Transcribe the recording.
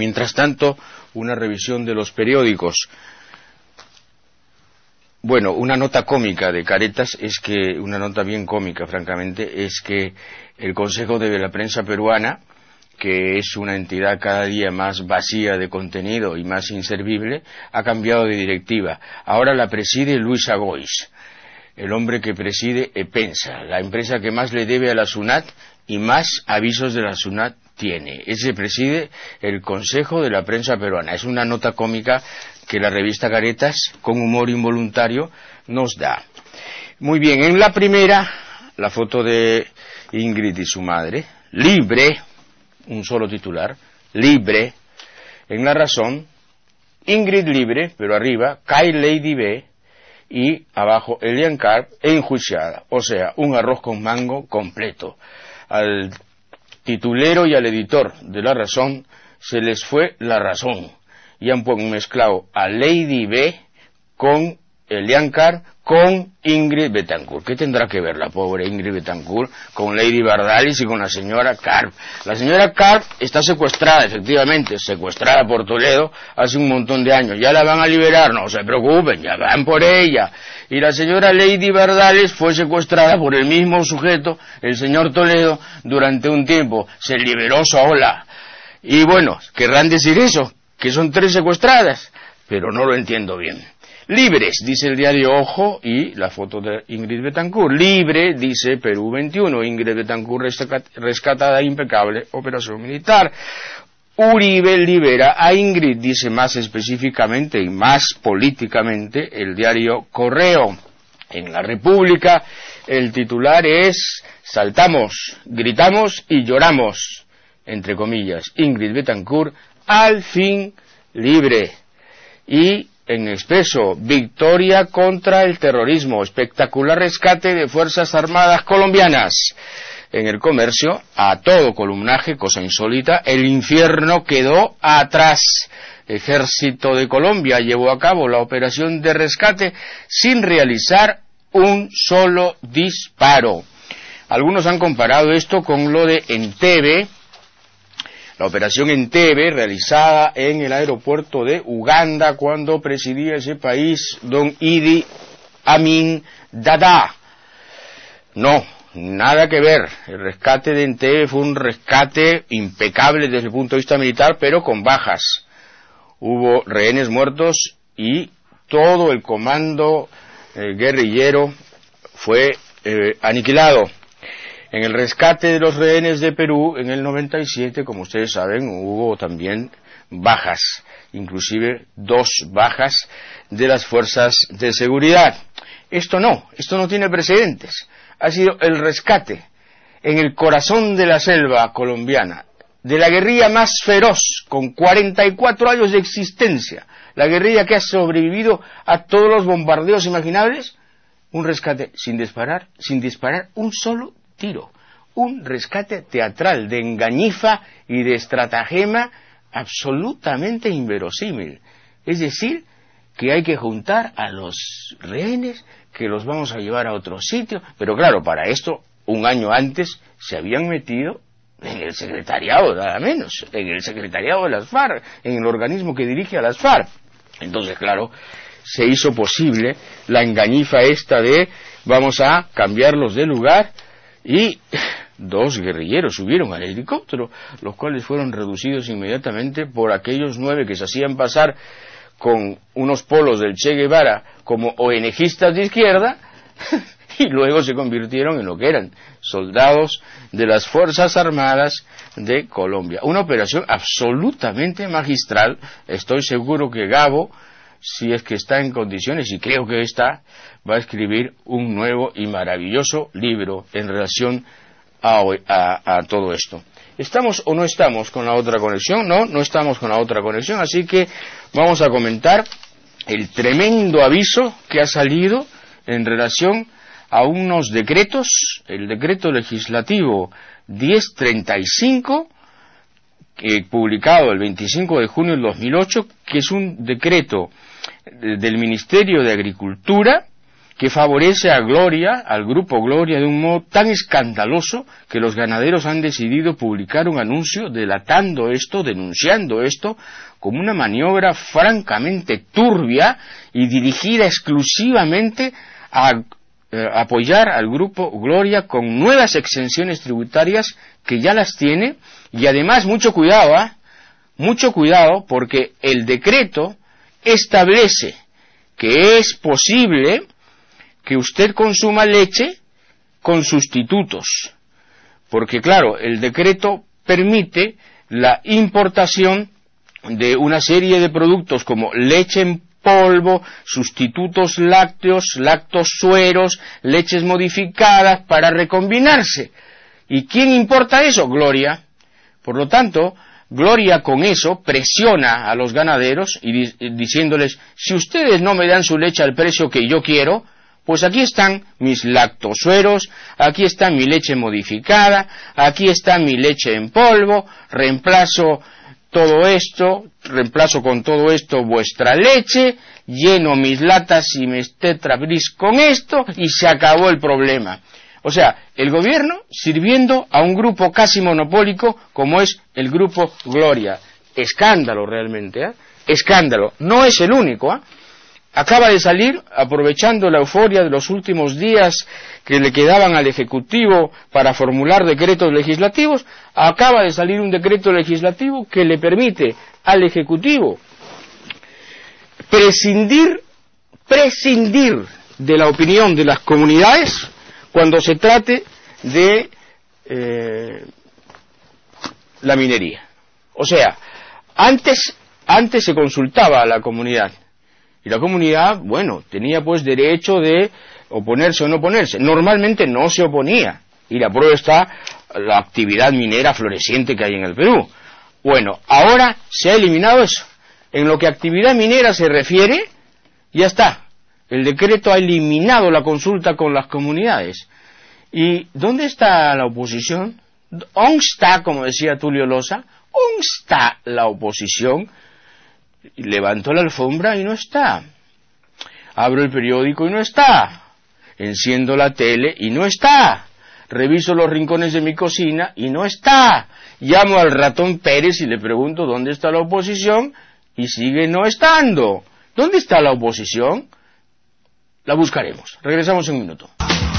Mientras tanto, una revisión de los periódicos. Bueno, una nota cómica de Caretas es que, una nota bien cómica, francamente, es que el Consejo de la Prensa Peruana, que es una entidad cada día más vacía de contenido y más inservible, ha cambiado de directiva. Ahora la preside Luis Agois, el hombre que preside EPENSA, la empresa que más le debe a la SUNAT y más avisos de la SUNAT tiene. Ese preside el Consejo de la Prensa Peruana. Es una nota cómica que la revista Caretas, con humor involuntario, nos da. Muy bien, en la primera, la foto de Ingrid y su madre, libre, un solo titular, libre. En La Razón, Ingrid libre, pero arriba, cae Lady B, y abajo Elian Karp enjuiciada, o sea, un arroz con mango completo. Al titulero y al editor de La Razón se les fue la razón y han mezclado a Lady B con Elian Karp con Ingrid Betancourt. ¿Qué tendrá que ver la pobre Ingrid Betancourt con Lady Bardalis y con la señora Karp? La señora Karp está secuestrada, efectivamente, secuestrada por Toledo hace un montón de años. Ya la van a liberar, no se preocupen, ya van por ella. Y la señora Lady Bardalis fue secuestrada por el mismo sujeto, el señor Toledo, durante un tiempo. Se liberó sola. Y bueno, querrán decir eso, que son 3 secuestradas, pero no lo entiendo bien. Libres, dice el diario Ojo, y la foto de Ingrid Betancourt. Libre, dice Perú 21, Ingrid Betancourt rescatada, impecable, operación militar. Uribe libera a Ingrid, dice más específicamente y más políticamente el diario Correo. En La República, el titular es: saltamos, gritamos y lloramos, entre comillas, Ingrid Betancourt, al fin libre. Y en Expreso, victoria contra el terrorismo, espectacular rescate de Fuerzas Armadas colombianas. En El Comercio, a todo columnaje, cosa insólita, el infierno quedó atrás. Ejército de Colombia llevó a cabo la operación de rescate sin realizar un solo disparo. Algunos han comparado esto con lo de Entebbe, la operación Entebbe, realizada en el aeropuerto de Uganda cuando presidía ese país don Idi Amin Dada. No, nada que ver. El rescate de Entebbe fue un rescate impecable desde el punto de vista militar, pero con bajas. Hubo rehenes muertos y todo el comando guerrillero fue aniquilado. En el rescate de los rehenes de Perú, en el 97, como ustedes saben, hubo también bajas, inclusive 2 bajas de las fuerzas de seguridad. Esto no tiene precedentes. Ha sido el rescate en el corazón de la selva colombiana, de la guerrilla más feroz, con 44 años de existencia, la guerrilla que ha sobrevivido a todos los bombardeos imaginables, un rescate sin disparar un solo tiro, un rescate teatral de engañifa y de estratagema absolutamente inverosímil. Es decir, que hay que juntar a los rehenes, que los vamos a llevar a otro sitio, pero claro, para esto, un año antes, se habían metido en el secretariado, nada menos, en el secretariado de las FARC, en el organismo que dirige a las FARC. Entonces, claro, se hizo posible la engañifa esta de vamos a cambiarlos de lugar, y 2 guerrilleros subieron al helicóptero, los cuales fueron reducidos inmediatamente por aquellos 9 que se hacían pasar con unos polos del Che Guevara como ONGistas de izquierda, y luego se convirtieron en lo que eran, soldados de las Fuerzas Armadas de Colombia. Una operación absolutamente magistral. Estoy seguro que Gabo, si es que está en condiciones, y creo que está, va a escribir un nuevo y maravilloso libro en relación a todo esto. ¿Estamos o no estamos con la otra conexión? No estamos con la otra conexión, así que vamos a comentar el tremendo aviso que ha salido en relación a unos decretos, el decreto legislativo 1035, publicado el 25 de junio del 2008, que es un decreto del Ministerio de Agricultura que favorece a Gloria, al grupo Gloria, de un modo tan escandaloso que los ganaderos han decidido publicar un anuncio delatando esto, denunciando esto, como una maniobra francamente turbia y dirigida exclusivamente a apoyar al grupo Gloria con nuevas exenciones tributarias que ya las tiene, y además mucho cuidado, porque el decreto establece que es posible que usted consuma leche con sustitutos, porque claro, el decreto permite la importación de una serie de productos como leche en polvo, sustitutos lácteos, lactosueros, leches modificadas para recombinarse. ¿Y quién importa eso? Gloria. Por lo tanto, Gloria con eso presiona a los ganaderos y diciéndoles, si ustedes no me dan su leche al precio que yo quiero, pues aquí están mis lactosueros, aquí está mi leche modificada, aquí está mi leche en polvo, reemplazo con todo esto vuestra leche, lleno mis latas y mis Tetra Briks con esto y se acabó el problema. O sea, el gobierno sirviendo a un grupo casi monopólico como es el grupo Gloria. Escándalo realmente, ¿eh? Escándalo. No es el único, ¿eh? Acaba de salir, aprovechando la euforia de los últimos días que le quedaban al Ejecutivo para formular decretos legislativos, acaba de salir un decreto legislativo que le permite al Ejecutivo prescindir de la opinión de las comunidades cuando se trate de la minería. O sea, antes se consultaba a la comunidad. Y la comunidad, bueno, tenía pues derecho de oponerse o no oponerse. Normalmente no se oponía. Y la prueba está la actividad minera floreciente que hay en el Perú. Bueno, ahora se ha eliminado eso. En lo que a actividad minera se refiere, ya está. El decreto ha eliminado la consulta con las comunidades. ¿Y dónde está la oposición? ¿Dónde está, como decía Tulio Loza? ¿Dónde está la oposición? Levanto la alfombra y no está. Abro el periódico y no está. Enciendo la tele y no está. Reviso los rincones de mi cocina y no está. Llamo al ratón Pérez y le pregunto dónde está la oposición y sigue no estando. ¿Dónde está la oposición? La buscaremos. Regresamos en un minuto.